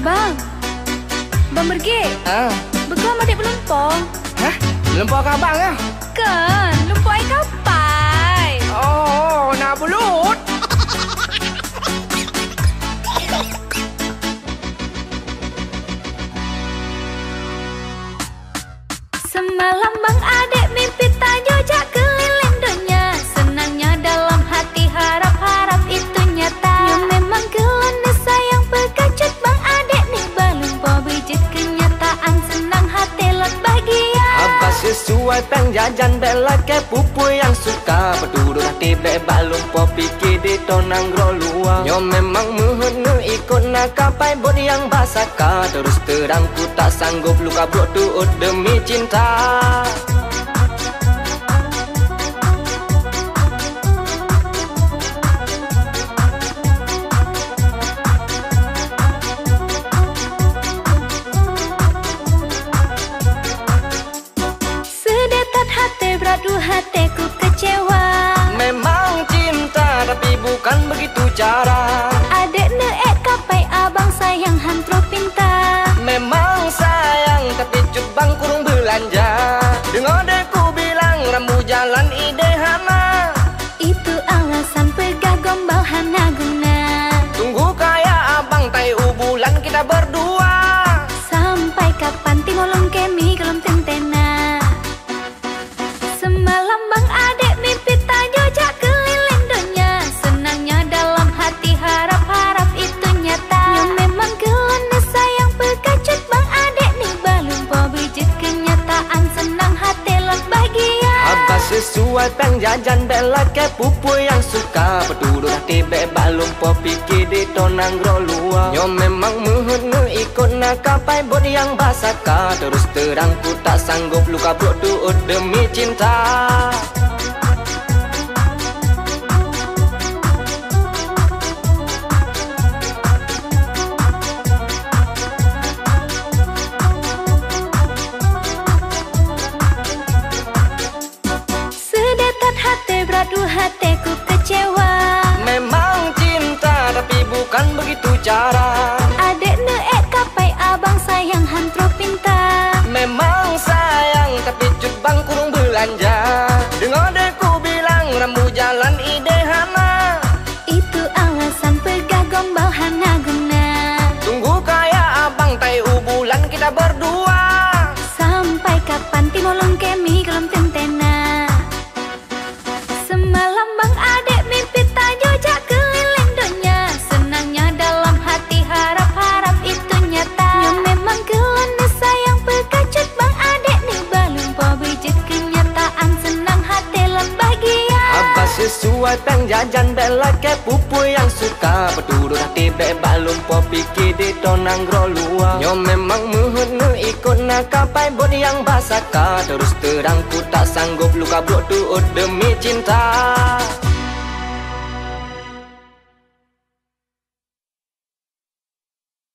Bang, bang pergi. Bekam adik berlumpur. Hah? Berlumpur ke abang ya? Kan, lumpur air kapai. Oh, nak belut. Semalam bang adik mimpi tayo jak keliling dunia. Senangnya dalam hati harap-harap itu nyata. Ya memang kelana sayang berkacut bang adik nih berlumpur bijit kenyataan. Senang hati lot bahagia. Abah sesuai peng jajan bela ke pupu yang suka. Berduduk hati bebak lumpur pikir di tonang gro luar. Yo memang muhunu ikut nak kapai bot yang basaka. Terus terang ku tak sanggup luka blok tuut demi cinta. Sedekat hati beradu hatiku kecewa. Memang cinta tapi bukan begitu cara. Adik neek kapai abang sayang hantro pinta. Memang sayang tapi cubang kurung belanja. Dengar deku bilang rambu jalan ide hana. Itu alasan pegah gombal hana guna. Tunggu kaya abang tai bulan kita berdua. Sampai kapan timolong kemi gelom tentena. Semalam bang adik mimpi tayo jak keliling dunia. Senangnya dalam hati harap-harap itu nyata. Ya memang kelana sayang berkacut bang adik nih berlumpur bijit kenyataan. Senang hati lot bahagia. Abah sesuai peng jajan bela ke pupu yang suka. Berduduk hati bebak lumpur pikir di tonang gro luar. Yo memang muhunu ikut nak kapai bot yang basaka. Terus terang ku tak sanggup luka blok tuut demi cinta. Sedekat hati beradu hatiku kecewa. Memang cinta tapi bukan begitu cara. Adik neek kapai abang sayang hantro pinta. Memang sayang tapi cubang kurung belanja. Dengar deku bilang rambu jalan ide hana. Itu alasan pegah gombal hana guna. Tunggu kaya abang tai bulan kita berdua. Sampai kapan timolong kemi gelom tentena. Semalam bang adik mimpi tayo jak keliling dunia. Senangnya dalam hati harap-harap itu nyata. Ya memang kelana sayang berkacut bang adik nih berlumpur bijit kenyataan. Senang hati lot bahagia. Abah sesuai peng jajan bela ke pupu yang suka. Berduduk hati bebak lumpur pikir di tonang gro luar. Yo memang muhunu ikut nak kapai bot yang basaka. Terus terang ku tak sanggup luka blok tuut demi cinta.